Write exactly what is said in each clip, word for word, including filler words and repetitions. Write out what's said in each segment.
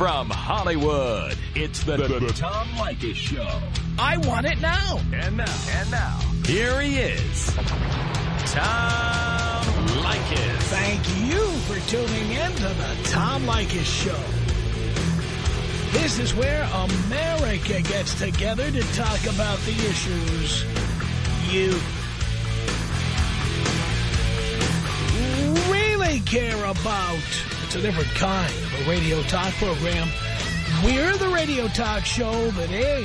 From Hollywood, it's the, the, the Tom Leykis Show. I want it now. And now, and now, here he is, Tom Leykis. Thank you for tuning in to the Tom Leykis Show. This is where America gets together to talk about the issues you really care about. It's a different kind of a radio talk program. We're the radio talk show that is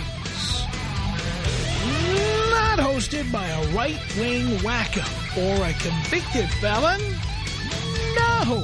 not hosted by a right-wing wacko or a convicted felon. No.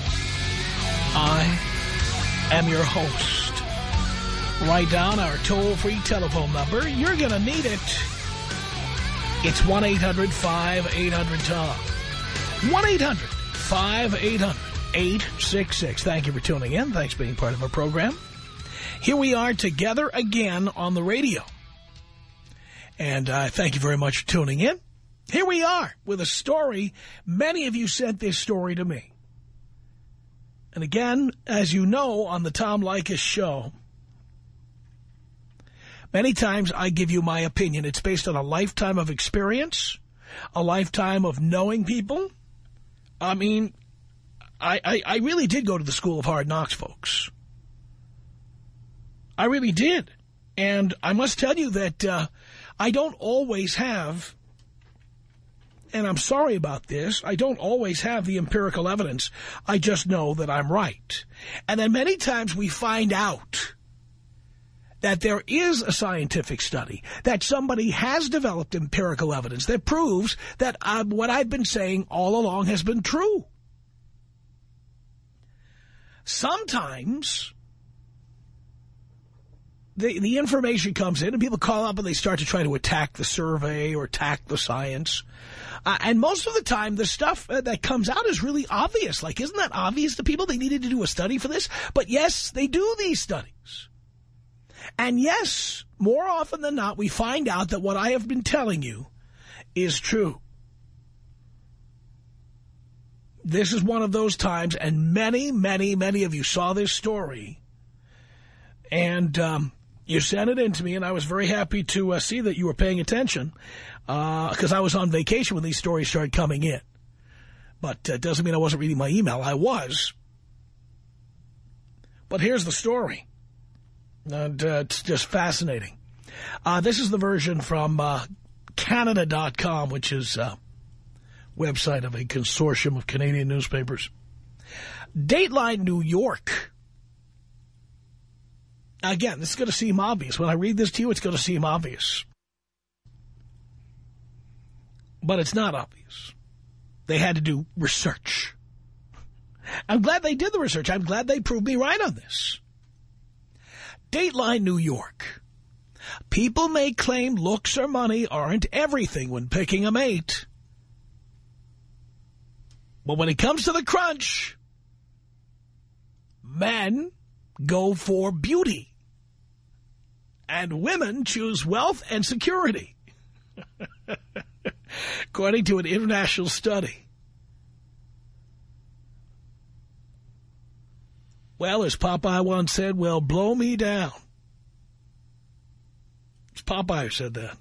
I am your host. Write down our toll-free telephone number. You're going to need it. It's one eight hundred five eight hundred Tom. one eight hundred five eight hundred eight six six. Thank you for tuning in. Thanks for being part of our program. Here we are together again on the radio. And uh, thank you very much for tuning in. Here we are with a story. Many of you sent this story to me. And again, as you know, on the Tom Leykis Show, many times I give you my opinion. It's based on a lifetime of experience, a lifetime of knowing people. I mean, I, I, I really did go to the School of Hard Knocks, folks. I really did. And I must tell you that uh, I don't always have, and I'm sorry about this, I don't always have the empirical evidence. I just know that I'm right. And then many times we find out that there is a scientific study, that somebody has developed empirical evidence that proves that uh, what I've been saying all along has been true. Sometimes the, the information comes in and people call up and they start to try to attack the survey or attack the science. Uh, and most of the time, the stuff uh, that comes out is really obvious. Like, isn't that obvious to people? They needed to do a study for this. But yes, they do these studies. And yes, more often than not, we find out that what I have been telling you is true. This is one of those times, and many, many, many of you saw this story, and um, you sent it in to me, and I was very happy to uh, see that you were paying attention, because uh, I was on vacation when these stories started coming in. But it uh, doesn't mean I wasn't reading my email. I was. But here's the story. And uh, it's just fascinating. Uh, this is the version from uh, Canada dot com, which is a website of a consortium of Canadian newspapers. Dateline New York. Again, this is going to seem obvious. When I read this to you, it's going to seem obvious. But it's not obvious. They had to do research. I'm glad they did the research. I'm glad they proved me right on this. Dateline New York. People may claim looks or money aren't everything when picking a mate. But when it comes to the crunch, men go for beauty. And women choose wealth and security. According to an international study. Well, as Popeye once said, well, blow me down. It's Popeye who said that.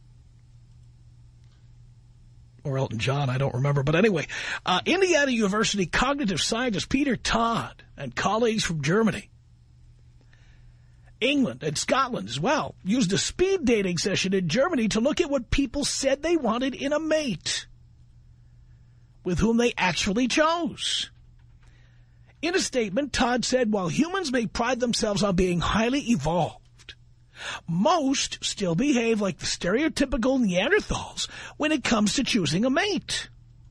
Or Elton John, I don't remember. But anyway, uh, Indiana University cognitive scientist Peter Todd and colleagues from Germany, England, and Scotland as well used a speed dating session in Germany to look at what people said they wanted in a mate with whom they actually chose. In a statement, Todd said, while humans may pride themselves on being highly evolved, most still behave like the stereotypical Neanderthals when it comes to choosing a mate.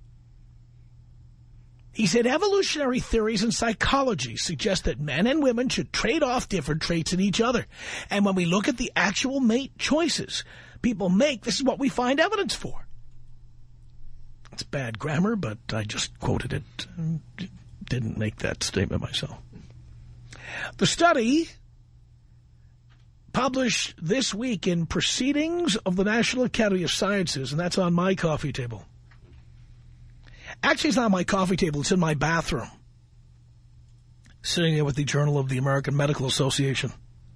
He said evolutionary theories and psychology suggest that men and women should trade off different traits in each other. And when we look at the actual mate choices people make, this is what we find evidence for. It's bad grammar, but I just quoted it. Didn't make that statement myself. The study, published this week in Proceedings of the National Academy of Sciences, and that's on my coffee table. Actually, it's not on my coffee table. It's in my bathroom. sitting there with the Journal of the American Medical Association.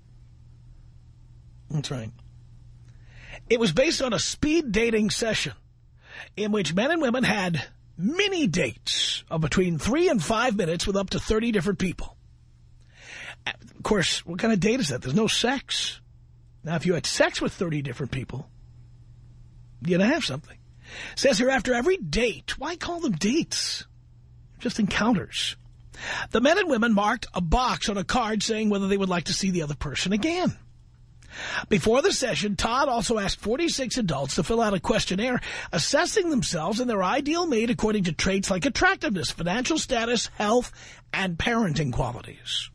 That's right. It was based on a speed dating session in which men and women had mini dates of between three and five minutes with up to thirty different people. Of course, what kind of date is that? There's no sex. Now, if you had sex with thirty different people, you'd have something. It says here, after every date, why call them dates? Just encounters. The men and women marked a box on a card saying whether they would like to see the other person again. Before the session, Todd also asked forty-six adults to fill out a questionnaire assessing themselves and their ideal mate according to traits like attractiveness, financial status, health, and parenting qualities.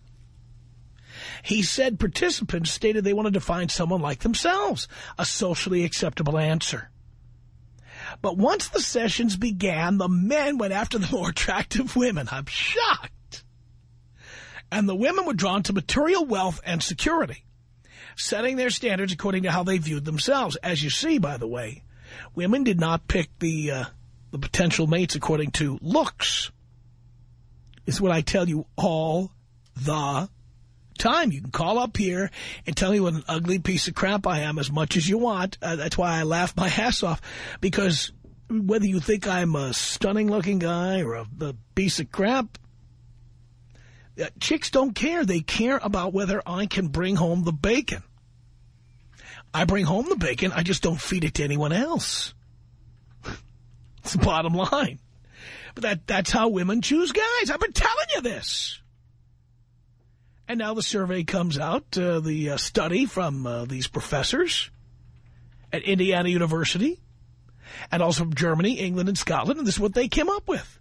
He said participants stated they wanted to find someone like themselves, a socially acceptable answer. But once the sessions began, the men went after the more attractive women. I'm shocked. And the women were drawn to material wealth and security, setting their standards according to how they viewed themselves. As you see, by the way, women did not pick the, uh, the potential mates according to looks. It's what I tell you all the time. You can call up here and tell me what an ugly piece of crap I am as much as you want. Uh, that's why I laugh my ass off, because whether you think I'm a stunning looking guy or a, a piece of crap, uh, chicks don't care. They care about whether I can bring home the bacon. I bring home the bacon, I just don't feed it to anyone else. It's the bottom line. But that that's how women choose guys. I've been telling you this. And now the survey comes out, uh, the uh, study from uh, these professors at Indiana University and also from Germany, England, and Scotland, and this is what they came up with.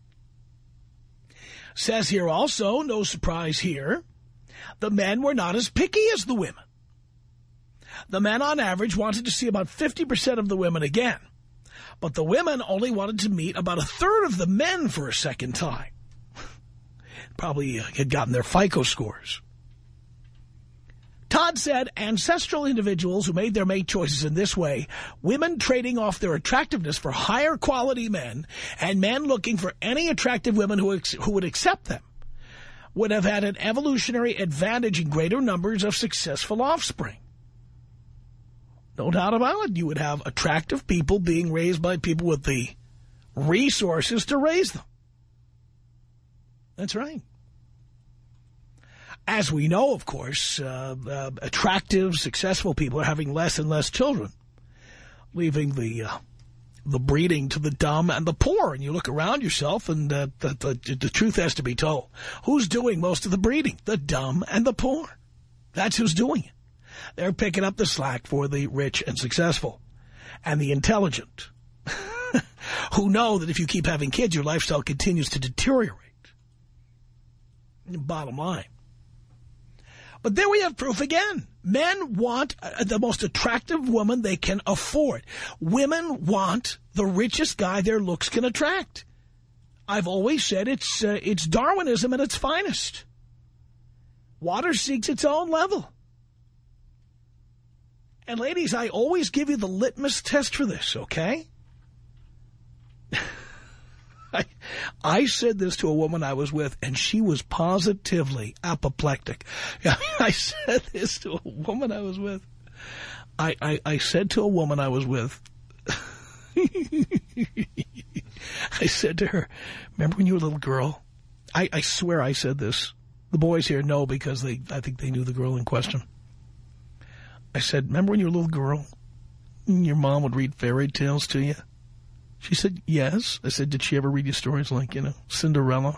Says here also, no surprise here, the men were not as picky as the women. The men on average wanted to see about fifty percent of the women again, but the women only wanted to meet about a third of the men for a second time. Probably uh, had gotten their FICO scores. Todd said ancestral individuals who made their mate choices in this way, women trading off their attractiveness for higher quality men and men looking for any attractive women who, who would accept them, would have had an evolutionary advantage in greater numbers of successful offspring. No doubt about it. You would have attractive people being raised by people with the resources to raise them. That's right. As we know, of course, uh, uh, attractive, successful people are having less and less children, leaving the uh, the breeding to the dumb and the poor. And you look around yourself, and uh, the, the, the truth has to be told. Who's doing most of the breeding? The dumb and the poor. That's who's doing it. They're picking up the slack for the rich and successful and the intelligent who know that if you keep having kids, your lifestyle continues to deteriorate. Bottom line. But there we have proof again. Men want uh, the most attractive woman they can afford. Women want the richest guy their looks can attract. I've always said it's uh, it's Darwinism at its finest. Water seeks its own level. And ladies, I always give you the litmus test for this, okay? I, I said this to a woman I was with, and she was positively apoplectic. I said this to a woman I was with. I, I, I said to a woman I was with, I said to her, remember when you were a little girl? I, I swear I said this. The boys here know because they, I think they knew the girl in question. I said, remember when you were a little girl and your mom would read fairy tales to you? She said, yes. I said, did she ever read you stories like, you know, Cinderella?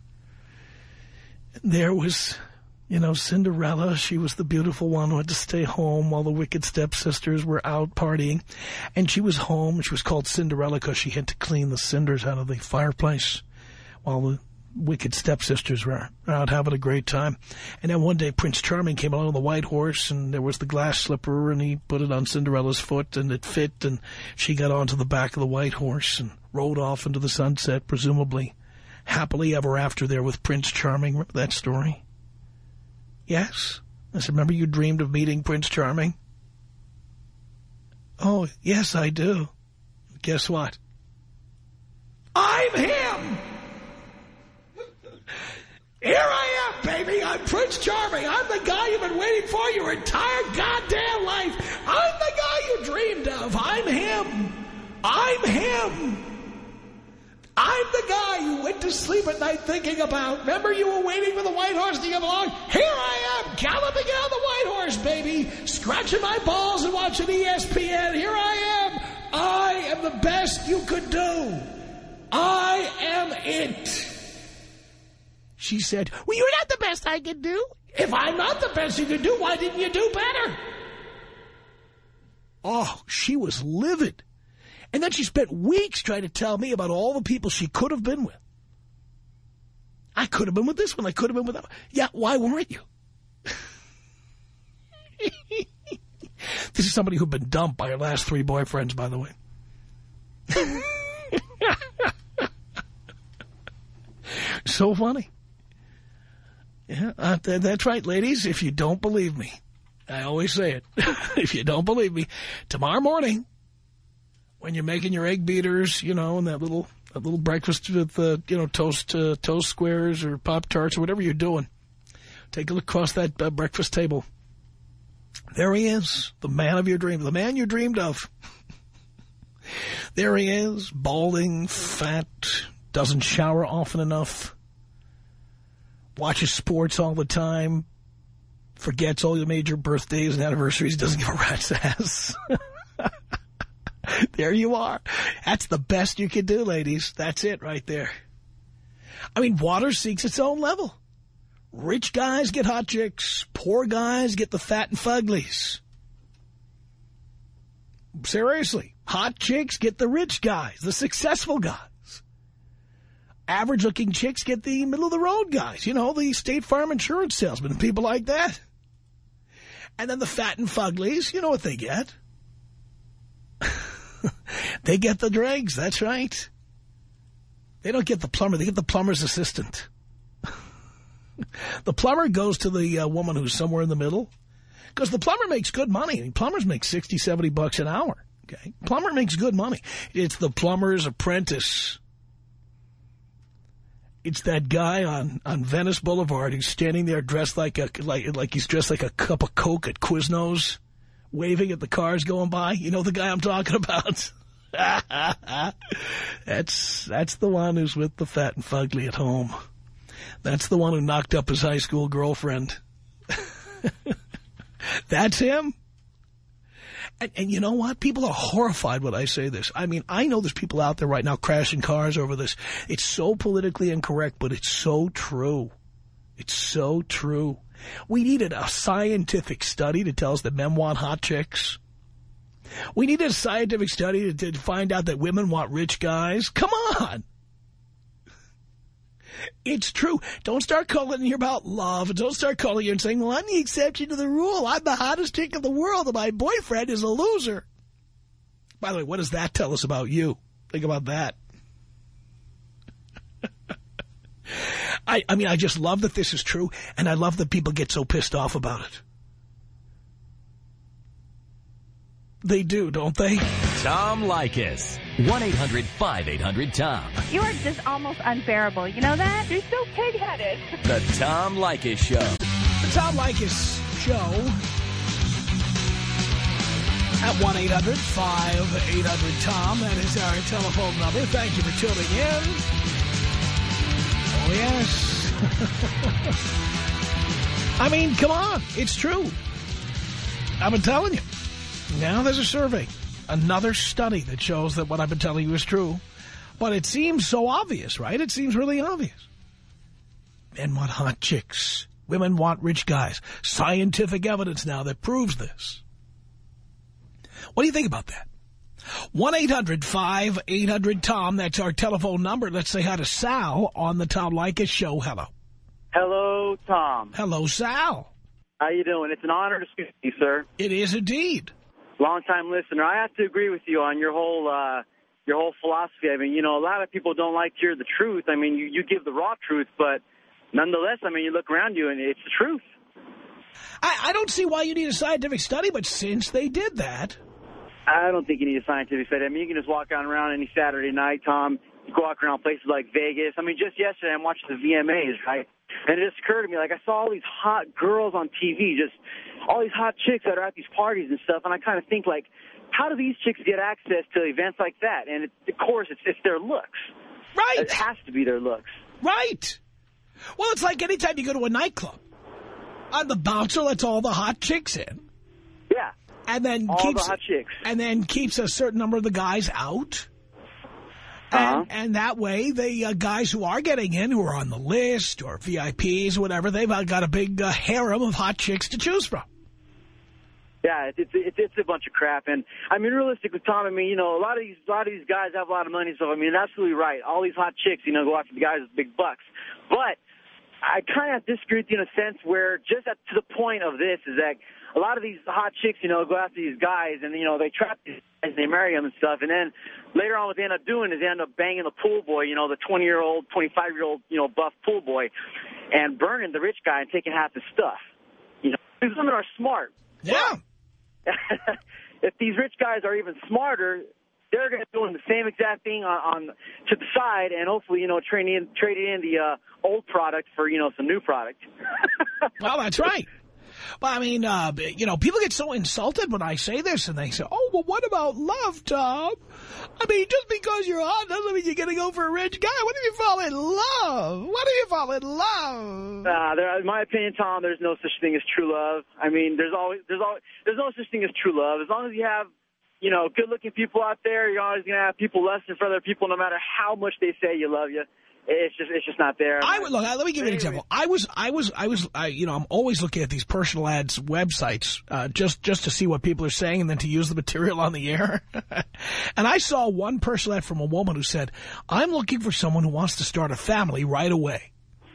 And there was, you know, Cinderella. She was the beautiful one who had to stay home while the wicked stepsisters were out partying. And she was home. She was called Cinderella because she had to clean the cinders out of the fireplace while the wicked stepsisters were out having a great time. And then one day Prince Charming came along on the white horse, and there was the glass slipper, and he put it on Cinderella's foot, and it fit, and she got onto the back of the white horse and rode off into the sunset, presumably happily ever after there with Prince Charming. Remember that story? Yes. I said, remember you dreamed of meeting Prince Charming? Oh, yes, I do. Guess what? I'm him! Here I baby. I'm Prince Charming. I'm the guy you've been waiting for your entire goddamn life. I'm the guy you dreamed of. I'm him. I'm him. I'm the guy you went to sleep at night thinking about. Remember, you were waiting for the white horse to come along? Here I am, galloping on the white horse, baby. Scratching my balls and watching E S P N. Here I am. I am the best you could do. I am it. She said, well, you're not the best I could do. If I'm not the best you could do, why didn't you do better? Oh, she was livid. And then she spent weeks trying to tell me about all the people she could have been with. I could have been with this one. I could have been with that one. Yeah, why weren't you? This is somebody who'd been dumped by her last three boyfriends, by the way. So funny. Yeah, uh, th that's right, ladies. If you don't believe me, I always say it. If you don't believe me, tomorrow morning, when you're making your egg beaters, you know, and that little that little breakfast with, uh, you know, toast uh, toast squares or Pop-Tarts or whatever you're doing, take a look across that uh, breakfast table. There he is, the man of your dream, the man you dreamed of. There he is, balding, fat, doesn't shower often enough, watches sports all the time, forgets all your major birthdays and anniversaries, doesn't give a rat's ass. There you are. That's the best you can do, ladies. That's it right there. I mean, water seeks its own level. Rich guys get hot chicks. Poor guys get the fat and fuglies. Seriously. Hot chicks get the rich guys, the successful guys. Average-looking chicks get the middle-of-the-road guys. You know, the State Farm insurance salesmen and people like that. And then the fat and fuglies, you know what they get. They get the dregs, that's right. They don't get the plumber, they get the plumber's assistant. The plumber goes to the uh, woman who's somewhere in the middle. Because the plumber makes good money. I mean, plumbers make sixty, seventy bucks an hour. Okay, plumber makes good money. It's the plumber's apprentice. It's that guy on, on Venice Boulevard who's standing there dressed like a like like he's dressed like a cup of Coke at Quiznos, waving at the cars going by. You know the guy I'm talking about? that's that's the one who's with the fat and fugly at home. That's the one who knocked up his high school girlfriend. That's him. And, and you know what? People are horrified when I say this. I mean, I know there's people out there right now crashing cars over this. It's so politically incorrect, but it's so true. It's so true. We needed a scientific study to tell us that men want hot chicks. We needed a scientific study to, to find out that women want rich guys. Come on. It's true. Don't start calling here about love. Don't start calling here and saying, well, I'm the exception to the rule. I'm the hottest chick in the world, and my boyfriend is a loser. By the way, what does that tell us about you? Think about that. I, I mean, I just love that this is true, and I love that people get so pissed off about it. They do, don't they? Tom Leykis. one eight hundred five eight hundred Tom. You are just almost unbearable. You know that? You're so pig-headed. The Tom Leykis Show. The Tom Leykis Show. At one eight hundred five eight hundred Tom. That is our telephone number. Thank you for tuning in. Oh, yes. I mean, come on. It's true. I've been telling you. Now there's a survey, another study that shows that what I've been telling you is true. But it seems so obvious, right? It seems really obvious. Men want hot chicks. Women want rich guys. Scientific evidence now that proves this. What do you think about that? one eight hundred five eight hundred Tom, that's our telephone number. Let's say hi to Sal on the Tom Leykis Show. Hello. Hello, Tom. Hello, Sal. How you doing? It's an honor to speak to you, sir. It is indeed. Long-time listener. I have to agree with you on your whole uh, your whole philosophy. I mean, you know, a lot of people don't like to hear the truth. I mean, you, you give the raw truth, but nonetheless, I mean, you look around you and it's the truth. I, I don't see why you need a scientific study, but since they did that... I don't think you need a scientific study. I mean, you can just walk on around any Saturday night, Tom. You walk around places like Vegas. I mean, just yesterday I'm watching the V M As, right? And it just occurred to me, like, I saw all these hot girls on T V, just all these hot chicks that are at these parties and stuff, and I kind of think, like, how do these chicks get access to events like that? And, it, of course, it's, it's their looks. Right. It has to be their looks. Right. Well, it's like anytime you go to a nightclub. Uh, the bouncer lets all the hot chicks in. Yeah. And then all keeps, the hot chicks. And then keeps a certain number of the guys out. Uh-huh. And, and that way, the uh, guys who are getting in, who are on the list or V I Ps or whatever, they've uh, got a big uh, harem of hot chicks to choose from. Yeah, it's, it's it's a bunch of crap. And, I mean, realistically, Tom, I mean, you know, a lot of these a lot of these guys have a lot of money and stuff. I mean, absolutely right. All these hot chicks, you know, go after the guys with big bucks. But I kind of disagree with you in a sense where just at, to the point of this is that a lot of these hot chicks, you know, go after these guys and, you know, they trap these guys and they marry them and stuff. And then later on what they end up doing is they end up banging the pool boy, you know, the twenty-year-old, twenty-five-year-old, you know, buff pool boy and burning the rich guy and taking half his stuff. You know, these women are smart. Yeah. If these rich guys are even smarter, they're going to be doing the same exact thing on, on to the side and hopefully, you know, trade in, trade in the uh, old product for, you know, some new product. Well, that's right. Well, I mean, uh, you know, people get so insulted when I say this, and they say, oh, well, what about love, Tom? I mean, just because you're hot doesn't mean you're going to go for a rich guy. What if you fall in love? What if you fall in love? Uh, there, in my opinion, Tom, there's no such thing as true love. I mean, there's always, there's always, there's no such thing as true love. As long as you have, you know, good-looking people out there, you're always going to have people lusting for other people no matter how much they say you love you. It's just, it's just not there. I would look. Let me give you an example. I was, I was, I was, I, you know, I'm always looking at these personal ads websites, uh, just, just to see what people are saying and then to use the material on the air. And I saw one personal ad from a woman who said, "I'm looking for someone who wants to start a family right away."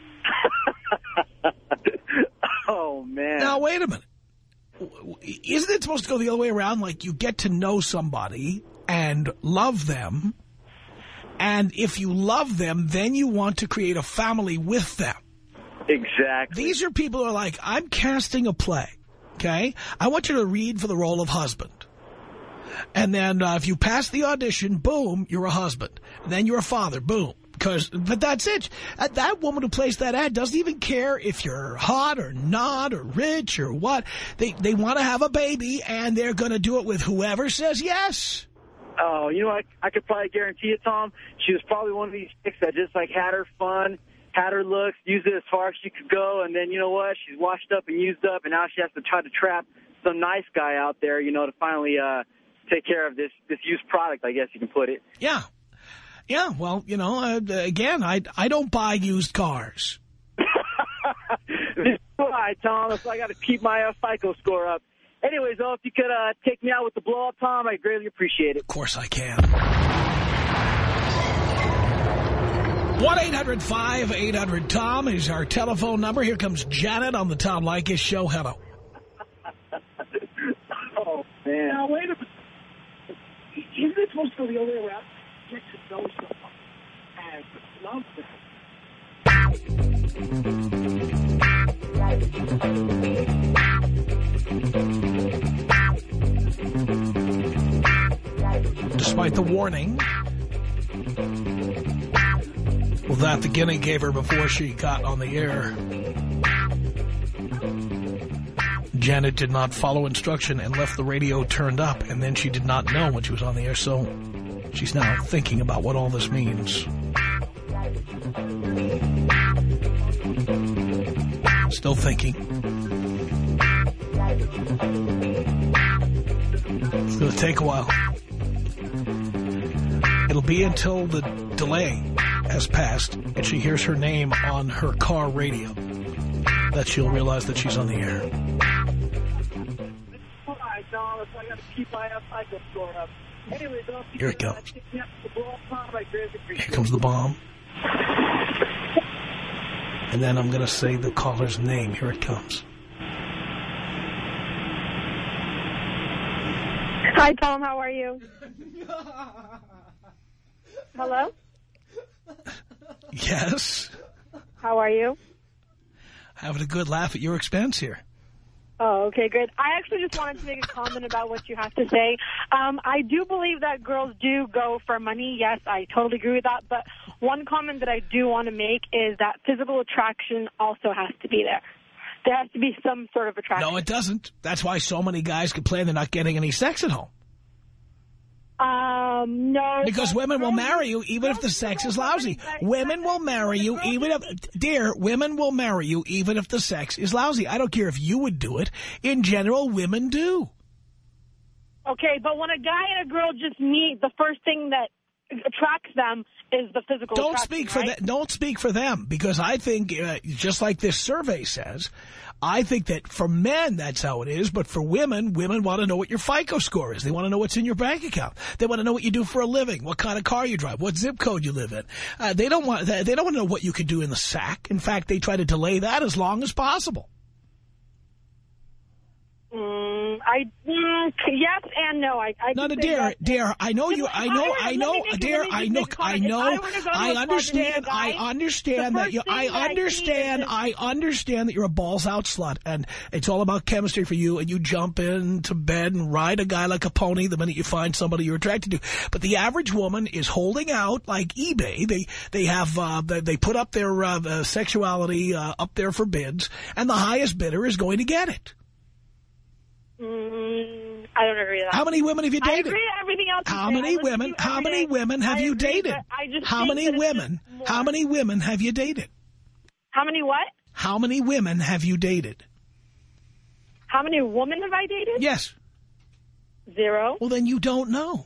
Oh man! Now wait a minute. Isn't it supposed to go the other way around? Like you get to know somebody and love them. And if you love them, then you want to create a family with them. Exactly. These are people who are like, I'm casting a play, okay? I want you to read for the role of husband. And then uh, if you pass the audition, boom, you're a husband. And then you're a father, boom. Because, but that's it. That, that woman who placed that ad doesn't even care if you're hot or not or rich or what. They, they want to have a baby, and they're going to do it with whoever says yes. Oh, you know, I, I could probably guarantee it, Tom. She was probably one of these chicks that just, like, had her fun, had her looks, used it as far as she could go, and then, you know what, she's washed up and used up, and now she has to try to trap some nice guy out there, you know, to finally uh, take care of this, this used product, I guess you can put it. Yeah. Yeah, well, you know, uh, again, I, I don't buy used cars. Why, Tom? So I got to keep my uh, FICO score up. Anyways, though, if you could uh, take me out with the blow-up, Tom, I'd greatly appreciate it. Of course I can. one eight hundred five eight hundred Tom is our telephone number. Here comes Janet on the Tom Leykis Show. Hello. Oh, man. Now, wait a minute. Isn't it supposed to go the other way around? Get to know someone and love them. Despite the warning that the guinea gave her before she got on the air, Janet did not follow instruction and left the radio turned up, and then she did not know when she was on the air, so she's now thinking about what all this means. Still thinking. It's going to take a while. It'll be until the delay has passed and she hears her name on her car radio that she'll realize that she's on the air. Here it comes. Here comes the bomb. And then I'm going to say the caller's name. Here it comes. Hi, Tom. How are you? Hello? Yes. How are you? Having a good laugh at your expense here. Oh, okay, good. I actually just wanted to make a comment about what you have to say. Um, I do believe that girls do go for money. Yes, I totally agree with that. But one comment that I do want to make is that physical attraction also has to be there. There has to be some sort of attraction. No, it doesn't. That's why so many guys complain they're not getting any sex at home. Um, no. Because women will marry you even if the sex is lousy. Women will marry you even if, dear, women will marry you even if the sex is lousy. I don't care if you would do it. In general, women do. Okay, but when a guy and a girl just meet, the first thing that attracts them is the physical Don't attraction, speak for right? that. Don't speak for them, because I think, uh, just like this survey says, I think that for men that's how it is, but for women, women want to know what your FICO score is. They want to know what's in your bank account. They want to know what you do for a living, what kind of car you drive, what zip code you live in. Uh, they don't want. They don't want to know what you could do in the sack. In fact, they try to delay that as long as possible. Mm, I mm, yes and no. I, I no, no, say dear, yes. dear. I know you. I know. I know, dear. I know. I know. I understand. I understand that you. I understand. I understand that you're a balls out slut, and it's all about chemistry for you. And you jump into bed and ride a guy like a pony the minute you find somebody you're attracted to. But the average woman is holding out like eBay. They they have uh, they, they put up their uh, uh, sexuality uh, up there for bids, and the highest bidder is going to get it. Mm, I don't agree with that. How many women have you dated? I agree with everything else. How many women? How many women have you dated? How many women? How many women have you dated? How many what? How many women have you dated? How many women have I dated? Yes. Zero. Well, then you don't know.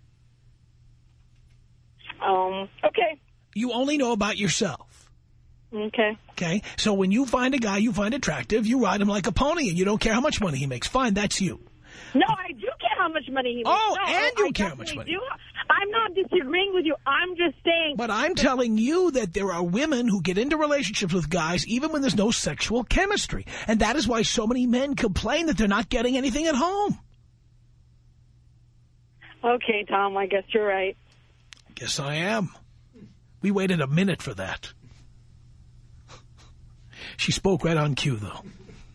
Um. Okay. You only know about yourself. Okay. Okay, so when you find a guy you find attractive, you ride him like a pony, and you don't care how much money he makes. Fine, that's you. No, I do care how much money he makes. Oh, no, and you I care how much money. Do. I'm not disagreeing with you. I'm just saying. But I'm telling you that there are women who get into relationships with guys even when there's no sexual chemistry. And that is why so many men complain that they're not getting anything at home. Okay, Tom, I guess you're right. Guess I am. We waited a minute for that. She spoke right on cue, though.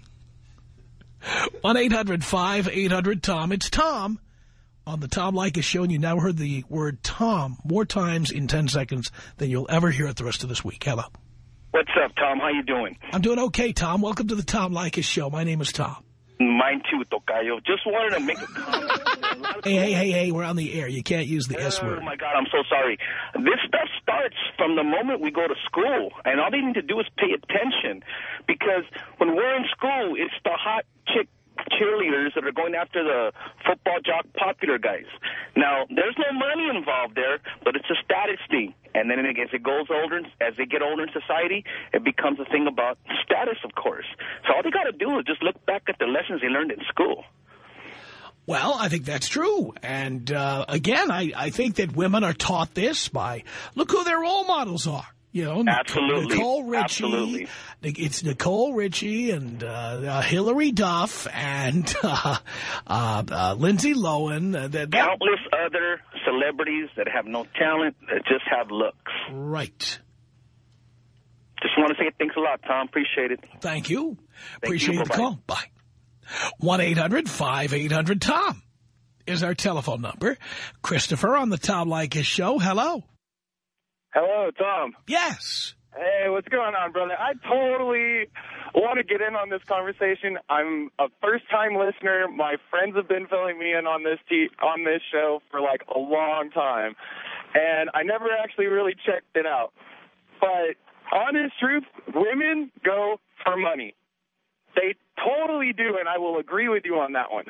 one eight hundred five eight hundred Tom. It's Tom on the Tom Leykis Show, and you now heard the word Tom more times in ten seconds than you'll ever hear it the rest of this week. Hello. What's up, Tom? How you doing? I'm doing okay, Tom. Welcome to the Tom Leykis Show. My name is Tom. Mine too, Tocayo. Just wanted to make a comment. Hey, hey, hey, hey, we're on the air. You can't use the S word. Oh, my God, I'm so sorry. This stuff starts from the moment we go to school, and all they need to do is pay attention. Because when we're in school, it's the hot chick cheerleaders that are going after the football jock popular guys. Now, there's no money involved there, but it's a status thing. And then as it goes older, as they get older in society, it becomes a thing about status, of course. So all they got to do is just look back at the lessons they learned in school. Well, I think that's true. And, uh, again, I, I think that women are taught this by, look who their role models are. You know, Absolutely. Nicole Richie. Absolutely. It's Nicole Richie and uh, uh, Hillary Duff and uh, uh, uh, Lindsay Lohan. Uh, that, that... Countless other celebrities that have no talent, that just have looks. Right. Just want to say thanks a lot, Tom. Appreciate it. Thank you. Thank Appreciate you. the call. Bye. one eight hundred five eight hundred Tom is our telephone number. Christopher on the Tom Leykis Show. Hello. Hello, Tom. Yes. Hey, what's going on, brother? I totally want to get in on this conversation. I'm a first-time listener. My friends have been filling me in on this t on this show for, like, a long time. And I never actually really checked it out. But honest truth, women go for money. They totally do, and I will agree with you on that one.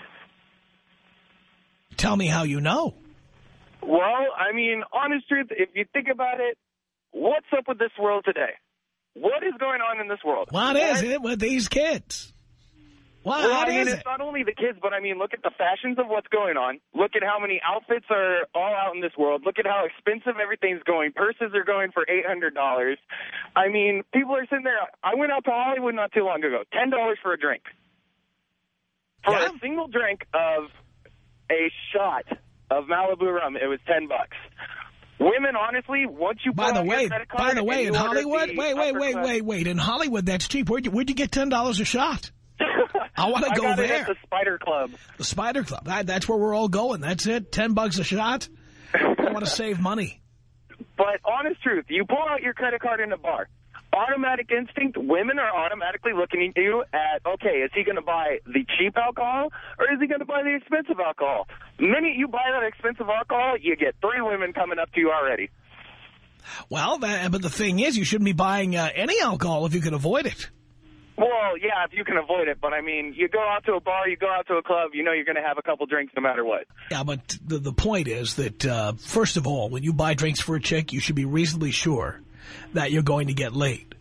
Tell me how you know. Well, I mean, honest truth, if you think about it, what's up with this world today? What is going on in this world? What is it with these kids? What, well, what I mean, is it's it? not only the kids, but I mean, look at the fashions of what's going on. Look at how many outfits are all out in this world. Look at how expensive everything's going. Purses are going for eight hundred dollars. I mean, people are sitting there. I went out to Hollywood not too long ago. ten dollars for a drink. For Yeah. a single drink of a shot of Malibu rum, it was ten bucks. Women, honestly, once you By pull the out way, your credit card by the and way, you in order Hollywood, the wait, wait, upper wait, class- wait, wait. In Hollywood, that's cheap. Where'd you, where'd you get ten dollars a shot? I want to I go got there. It at the Spider Club. The Spider Club. That, that's where we're all going. That's it. Ten bucks a shot. I want to save money. But honest truth, you pull out your credit card in a bar. Automatic instinct, women are automatically looking at you at, okay, is he going to buy the cheap alcohol or is he going to buy the expensive alcohol? The minute you buy that expensive alcohol, you get three women coming up to you already. Well, that, but the thing is, you shouldn't be buying uh, any alcohol if you can avoid it. Well, yeah, if you can avoid it. But, I mean, you go out to a bar, you go out to a club, you know you're going to have a couple drinks no matter what. Yeah, but the, the point is that, uh, first of all, when you buy drinks for a chick, you should be reasonably sure that you're going to get laid.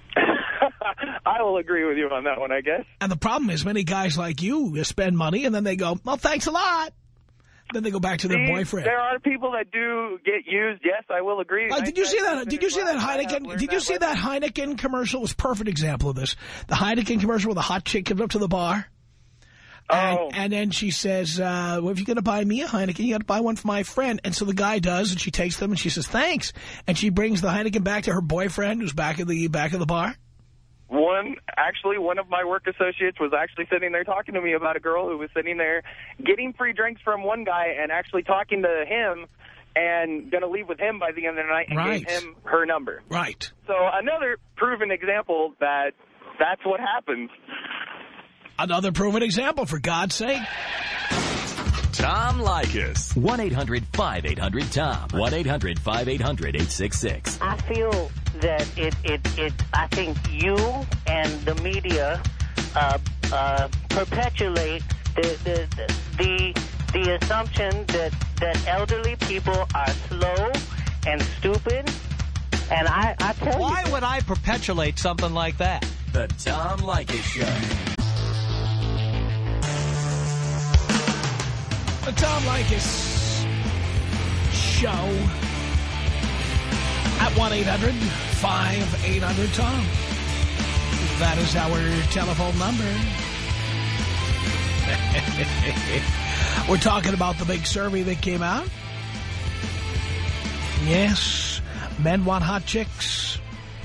I will agree with you on that one, I guess. And the problem is many guys like you spend money and then they go, well, thanks a lot. Then they go back to their see, boyfriend. There are people that do get used. Yes, I will agree. Uh, did you see that? Did you see that Heineken? Did you see that Heineken commercial? It was a perfect example of this. The Heineken commercial where the hot chick comes up to the bar. And, oh. and then she says, uh, well, if you're going to buy me a Heineken, you got to buy one for my friend. And so the guy does, and she takes them, and she says, thanks. And she brings the Heineken back to her boyfriend, who's back in the back of the bar. One, actually, one of my work associates was actually sitting there talking to me about a girl who was sitting there getting free drinks from one guy and actually talking to him and going to leave with him by the end of the night and Right. gave him her number. Right. So another proven example that that's what happens. Another proven example, for God's sake. Tom Leykis. one eight hundred five eight hundred Tom. one eight hundred five eight hundred eight six six. I feel that it, it, it I think you and the media uh, uh, perpetuate the, the, the, the assumption that, that elderly people are slow and stupid. And I, I tell Why you... Why would I perpetuate something like that? The Tom Leykis Show. The Tom Leykis Show at one eight hundred five eight hundred Tom. That is our telephone number. We're talking about the big survey that came out. Yes, men want hot chicks.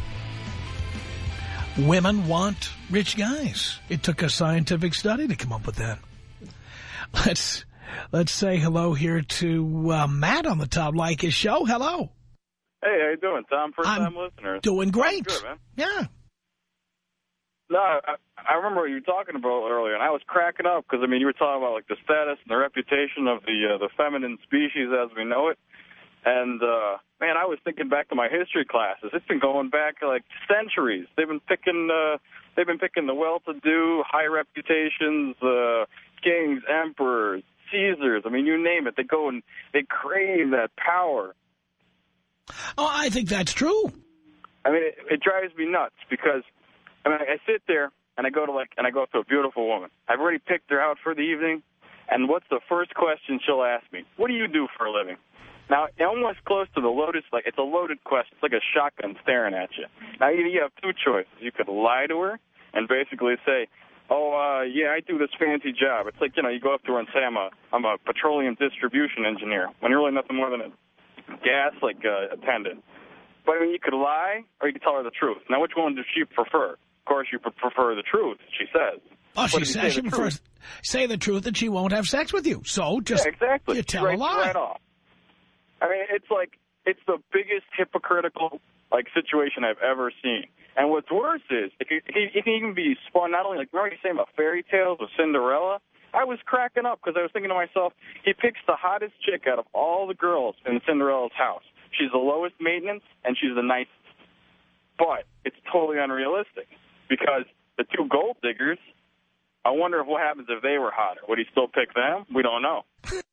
Women want rich guys. It took a scientific study to come up with that. Let's... Let's say hello here to uh, Matt on the Tom Leykis Show. Hello. Hey, how you doing, Tom? First-time listener. Doing great. Good, man. Yeah. No, I, I remember what you were talking about earlier, and I was cracking up because, I mean, you were talking about, like, the status and the reputation of the uh, the feminine species as we know it. And, uh, man, I was thinking back to my history classes. It's been going back, like, centuries. They've been picking, uh, they've been picking the well-to-do, high reputations, uh, kings, emperors, Caesars. I mean, you name it. They go and they crave that power. Oh, I think that's true. I mean, it, it drives me nuts because, I mean, I sit there and I go to like, and I go up to a beautiful woman. I've already picked her out for the evening, and what's the first question she'll ask me? What do you do for a living? Now, almost close to the loaded, like it's a loaded question. It's like a shotgun staring at you. Now, you, you have two choices. You could lie to her and basically say, oh, uh, yeah, I do this fancy job. It's like, you know, you go up to her and say, I'm a, I'm a petroleum distribution engineer, when you're really nothing more than a gas, like, uh, attendant. But, I mean, you could lie, or you could tell her the truth. Now, which one does she prefer? Of course, you prefer the truth, she says. Oh, she says she prefers say the truth that she won't have sex with you. So, just yeah, exactly. you tell right, a lie. Right off. I mean, it's like, it's the biggest hypocritical, like, situation I've ever seen. And what's worse is, it can, it can even be spun not only, like, remember you saying about fairy tales with Cinderella? I was cracking up because I was thinking to myself, he picks the hottest chick out of all the girls in Cinderella's house. She's the lowest maintenance, and she's the nicest. But it's totally unrealistic because the two gold diggers, I wonder if what happens if they were hotter. Would he still pick them? We don't know.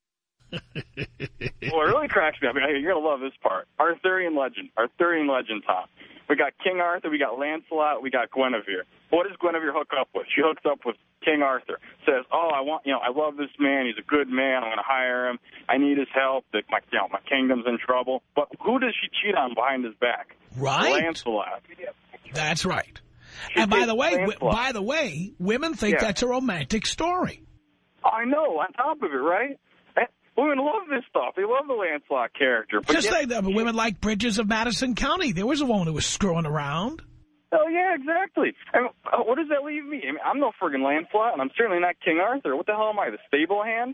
Well, it really cracks me up. I mean, you're going to love this part. Arthurian legend. Arthurian legend, Tom. We got King Arthur, we got Lancelot, we got Guinevere. What does Guinevere hook up with? She hooks up with King Arthur. Says, oh, I want, you know, I love this man. He's a good man. I'm going to hire him. I need his help. My, you know, my kingdom's in trouble. But who does she cheat on behind his back? Right. Lancelot. That's right. She and by the way, Lancelot. by the way, women think yeah. that's a romantic story. I know. On top of it, right? Women love this stuff. They love the Lancelot character. But Just yet, like that, women like Bridges of Madison County. There was a woman who was screwing around. Oh, yeah, exactly. I mean, uh, what does that leave me? I mean, I'm no friggin' Lancelot, and I'm certainly not King Arthur. What the hell am I, the stable hand?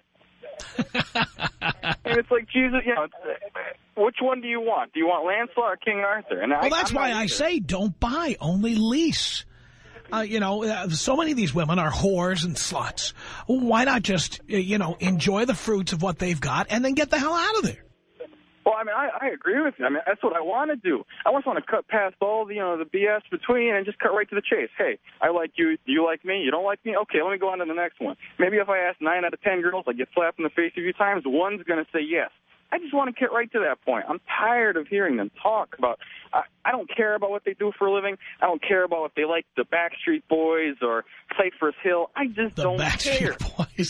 And it's like, Jesus, you know, which one do you want? Do you want Lancelot or King Arthur? And well, I, that's I'm why not I either. say don't buy, only lease. Uh, you know, uh, so many of these women are whores and sluts. Why not just, uh, you know, enjoy the fruits of what they've got and then get the hell out of there? Well, I mean, I, I agree with you. I mean, that's what I want to do. I just want to cut past all the, you know, the B S between and just cut right to the chase. Hey, I like you. Do you like me? You don't like me? Okay, let me go on to the next one. Maybe if I ask nine out of ten girls, I get slapped in the face a few times, one's going to say yes. I just want to get right to that point. I'm tired of hearing them talk about, I, I don't care about what they do for a living. I don't care about if they like the Backstreet Boys or Cypress Hill. I just the don't Backstreet care. Boys.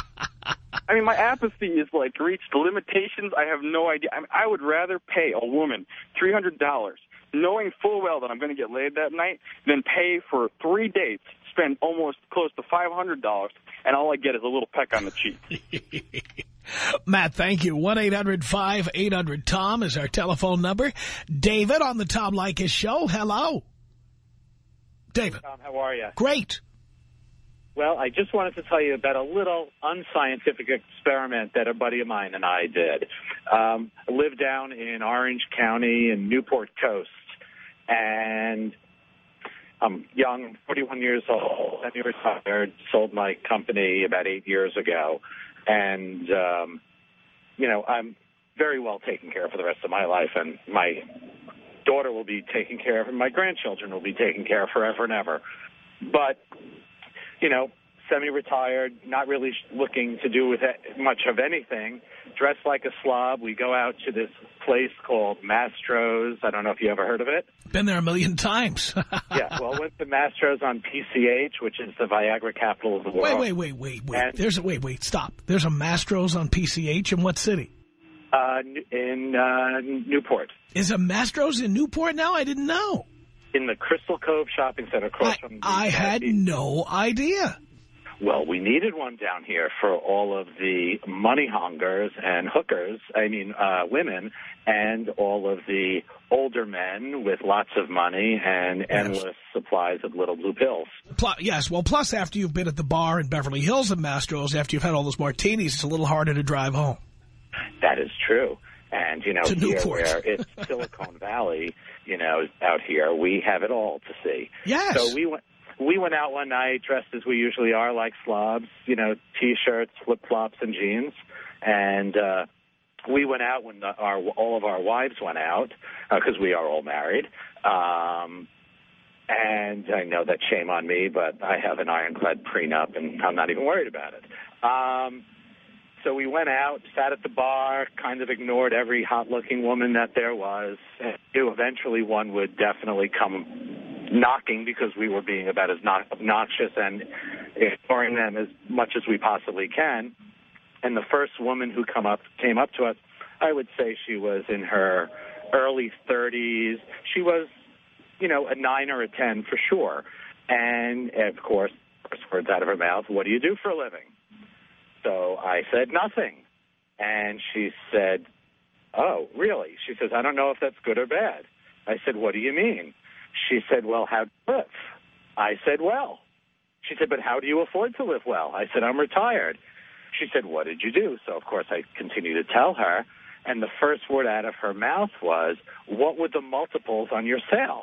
I mean, my apathy is, like, reached the limitations. I have no idea. I mean, I would rather pay a woman three hundred dollars, knowing full well that I'm going to get laid that night, than pay for three dates, spend almost close to five hundred dollars, and all I get is a little peck on the cheek. Matt, thank you. one eight hundred five eight hundred Tom is our telephone number. David on the Tom Leykis show. Hello. David. Tom, how are you? Great. Well, I just wanted to tell you about a little unscientific experiment that a buddy of mine and I did. Um, I live down in Orange County in Newport Coast, and I'm young, forty-one years old, semi-retired, sold my company about eight years ago, and, um, you know, I'm very well taken care of for the rest of my life, and my daughter will be taken care of, and my grandchildren will be taken care of forever and ever. But you know, semi-retired, not really looking to do with much of anything, dressed like a slob. We go out to this place called Mastro's. I don't know if you ever heard of it. Been there a million times. Yeah, well, went to Mastro's on P C H, which is the Viagra capital of the world. Wait, wait, wait, wait, wait. And, There's a, wait, wait, stop. There's a Mastro's on P C H in what city? Uh, in uh, Newport. Is a Mastro's in Newport now? I didn't know. In the Crystal Cove Shopping Center across I, from the I had no idea. Well, we needed one down here for all of the money hongers and hookers, I mean uh, women, and all of the older men with lots of money and endless yes. supplies of little blue pills. Plus, yes, well, plus after you've been at the bar in Beverly Hills at Mastro's, after you've had all those martinis, it's a little harder to drive home. That is true. And, you know, to here Newport. where it's Silicon Valley, you know, out here, we have it all to see. Yes. So we went, we went out one night dressed as we usually are, like slobs, you know, T-shirts, flip-flops, and jeans. And uh, we went out when the, our all of our wives went out, because uh, we are all married. Um, and I know that's shame on me, but I have an ironclad prenup, and I'm not even worried about it. Um So we went out, sat at the bar, kind of ignored every hot-looking woman that there was. And knew eventually one would definitely come knocking because we were being about as obnoxious and ignoring them as much as we possibly can. And the first woman who come up came up to us, I would say she was in her early thirties. She was, you know, a nine or a ten for sure. And, of course, first words out of her mouth, what do you do for a living? So I said, nothing. And she said, oh, really? She says, I don't know if that's good or bad. I said, what do you mean? She said, well, how do you live? I said, well. She said, but how do you afford to live well? I said, I'm retired. She said, what did you do? So, of course, I continued to tell her. And the first word out of her mouth was, what were the multiples on your sale?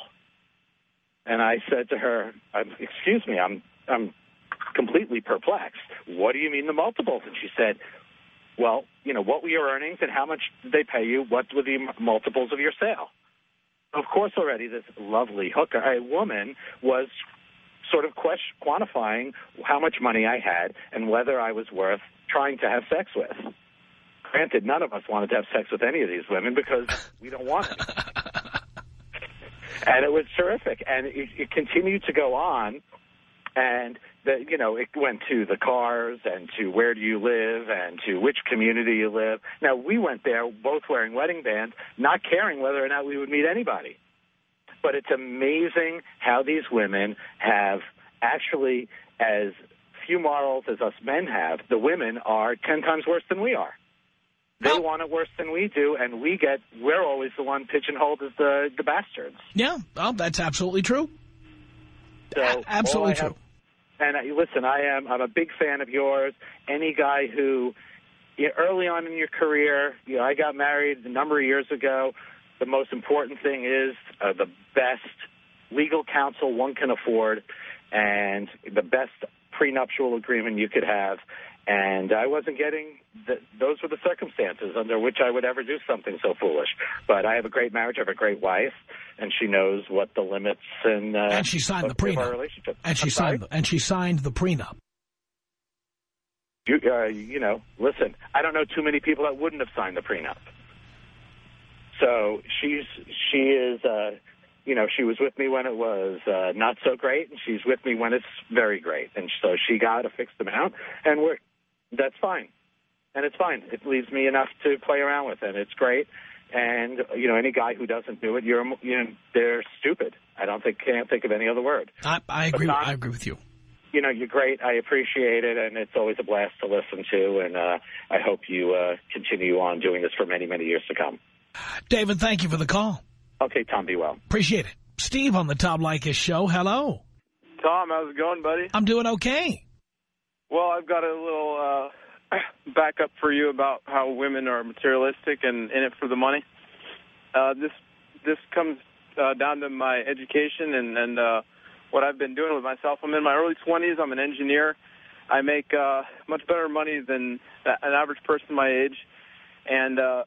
And I said to her, excuse me, I'm I'm completely perplexed. What do you mean the multiples? And she said, well, you know, what were your earnings and how much did they pay you? What were the multiples of your sale? Of course, already this lovely hooker, a woman, was sort of question, quantifying how much money I had and whether I was worth trying to have sex with. Granted, none of us wanted to have sex with any of these women because we don't want it. And it was terrific. And it, it continued to go on. And, the, you know, it went to the cars and to where do you live and to which community you live. Now, we went there both wearing wedding bands, not caring whether or not we would meet anybody. But it's amazing how these women have actually as few morals as us men have. The women are ten times worse than we are. They well, want it worse than we do, and we get, we're always the one pigeonholed as the, the bastards. Yeah, well, that's absolutely true. So absolutely all I have- true. And I, listen, I am I'm a big fan of yours. Any guy who, you know, early on in your career, you know, I got married a number of years ago. The most important thing is uh, the best legal counsel one can afford and the best prenuptial agreement you could have. And I wasn't getting, the, those were the circumstances under which I would ever do something so foolish. But I have a great marriage, I have a great wife, and she knows what the limits and uh, and she signed the of our prenup. relationship. And she I'm sorry? signed the, and she signed the prenup. You, uh, you know, listen, I don't know too many people that wouldn't have signed the prenup. So she's she is, uh, you know, she was with me when it was uh, not so great, and she's with me when it's very great. And so she got a fixed amount, and we're that's fine. And it's fine. It leaves me enough to play around with, and it's great. And, you know, any guy who doesn't do it, you're, you know, they're stupid. I don't think, can't think of any other word. I, I agree. Tom, I agree with you. You know, you're great. I appreciate it, and it's always a blast to listen to. And uh, I hope you uh, continue on doing this for many, many years to come. David, thank you for the call. Okay, Tom, be well. Appreciate it. Steve on the Tom Leykis show. Hello. Tom, how's it going, buddy? I'm doing okay. Well, I've got a little uh, backup for you about how women are materialistic and in it for the money. Uh, this this comes uh, down to my education and, and uh, what I've been doing with myself. I'm in my early twenties. I'm an engineer. I make uh, much better money than an average person my age. And uh,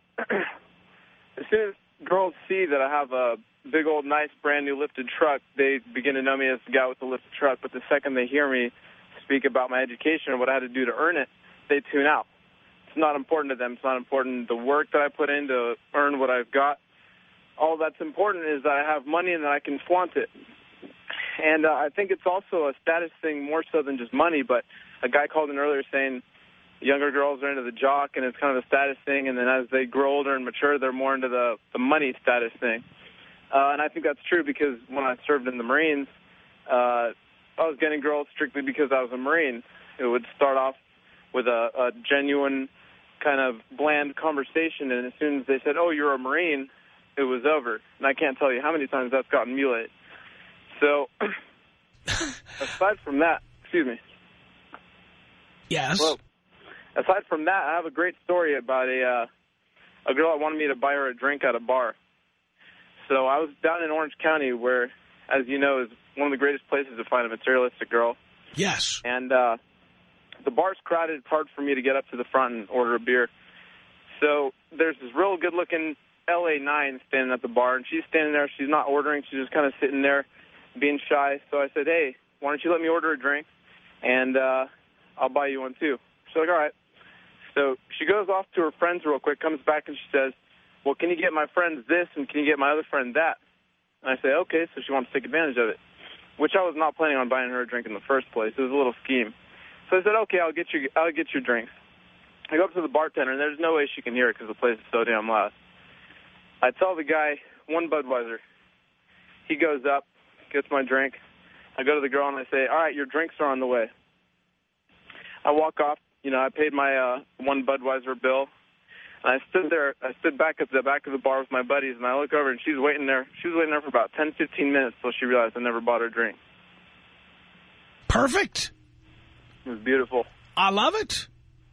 as soon as girls see that I have a big old nice brand new lifted truck, they begin to know me as the guy with the lifted truck. But the second they hear me speak about my education and what I had to do to earn it, they tune out. It's not important to them. It's not important the work that I put in to earn what I've got. All that's important is that I have money and that I can flaunt it. And uh, I think it's also a status thing more so than just money, but a guy called in earlier saying younger girls are into the jock and it's kind of a status thing, and then as they grow older and mature, they're more into the, the money status thing. Uh, and I think that's true because when I served in the Marines, uh, I was getting girls strictly because I was a Marine. It would start off with a, a genuine kind of bland conversation, and as soon as they said, oh, you're a Marine, it was over. And I can't tell you how many times that's gotten mutilated. So, aside from that, excuse me. Yes. Well, aside from that, I have a great story about a, uh, a girl that wanted me to buy her a drink at a bar. So I was down in Orange County where, as you know, is one of the greatest places to find a materialistic girl. Yes. And uh, the bar's crowded. It's hard for me to get up to the front and order a beer. So there's this real good-looking L A nine standing at the bar, and she's standing there. She's not ordering. She's just kind of sitting there being shy. So I said, hey, why don't you let me order a drink, and uh, I'll buy you one too. She's like, all right. So she goes off to her friends real quick, comes back, and she says, well, can you get my friends this, and can you get my other friend that? And I say, okay, so she wants to take advantage of it, which I was not planning on buying her a drink in the first place. It was a little scheme. So I said, okay, I'll get you I'll get your drinks. I go up to the bartender, and there's no way she can hear it because the place is so damn loud. I tell the guy, one Budweiser. He goes up, gets my drink. I go to the girl, and I say, all right, your drinks are on the way. I walk off. You know, I paid my uh, one Budweiser bill. And I stood there, I stood back at the back of the bar with my buddies, and I look over, and she's waiting there. She was waiting there for about ten, fifteen minutes until she realized I never bought her a drink. Perfect. It was beautiful. I love it.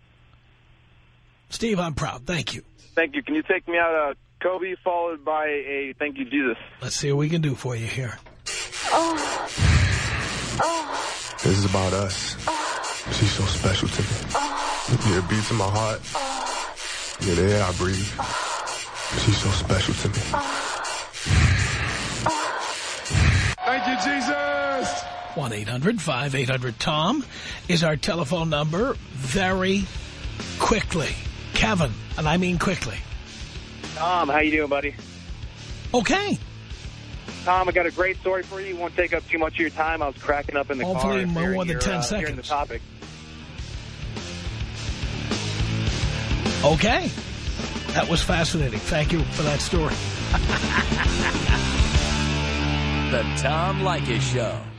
Steve, I'm proud. Thank you. Thank you. Can you take me out of Kobe followed by a thank you, Jesus? Let's see what we can do for you here. Oh. Oh. This is about us. Oh. She's so special to me. Oh. Yeah, it beats in my heart. Oh. Yeah, the air I breathe. Oh. She's so special to me. Oh. Oh. Thank you, Jesus. one eight hundred five eight hundred Tom is our telephone number. Very quickly. Kevin, and I mean quickly. Tom, how you doing, buddy? Okay. Tom, I got a great story for you. Won't take up too much of your time. I was cracking up in the Hopefully car. more than your, ten uh, seconds. Hearing the topic. Okay. That was fascinating. Thank you for that story. The Tom Leykis Show.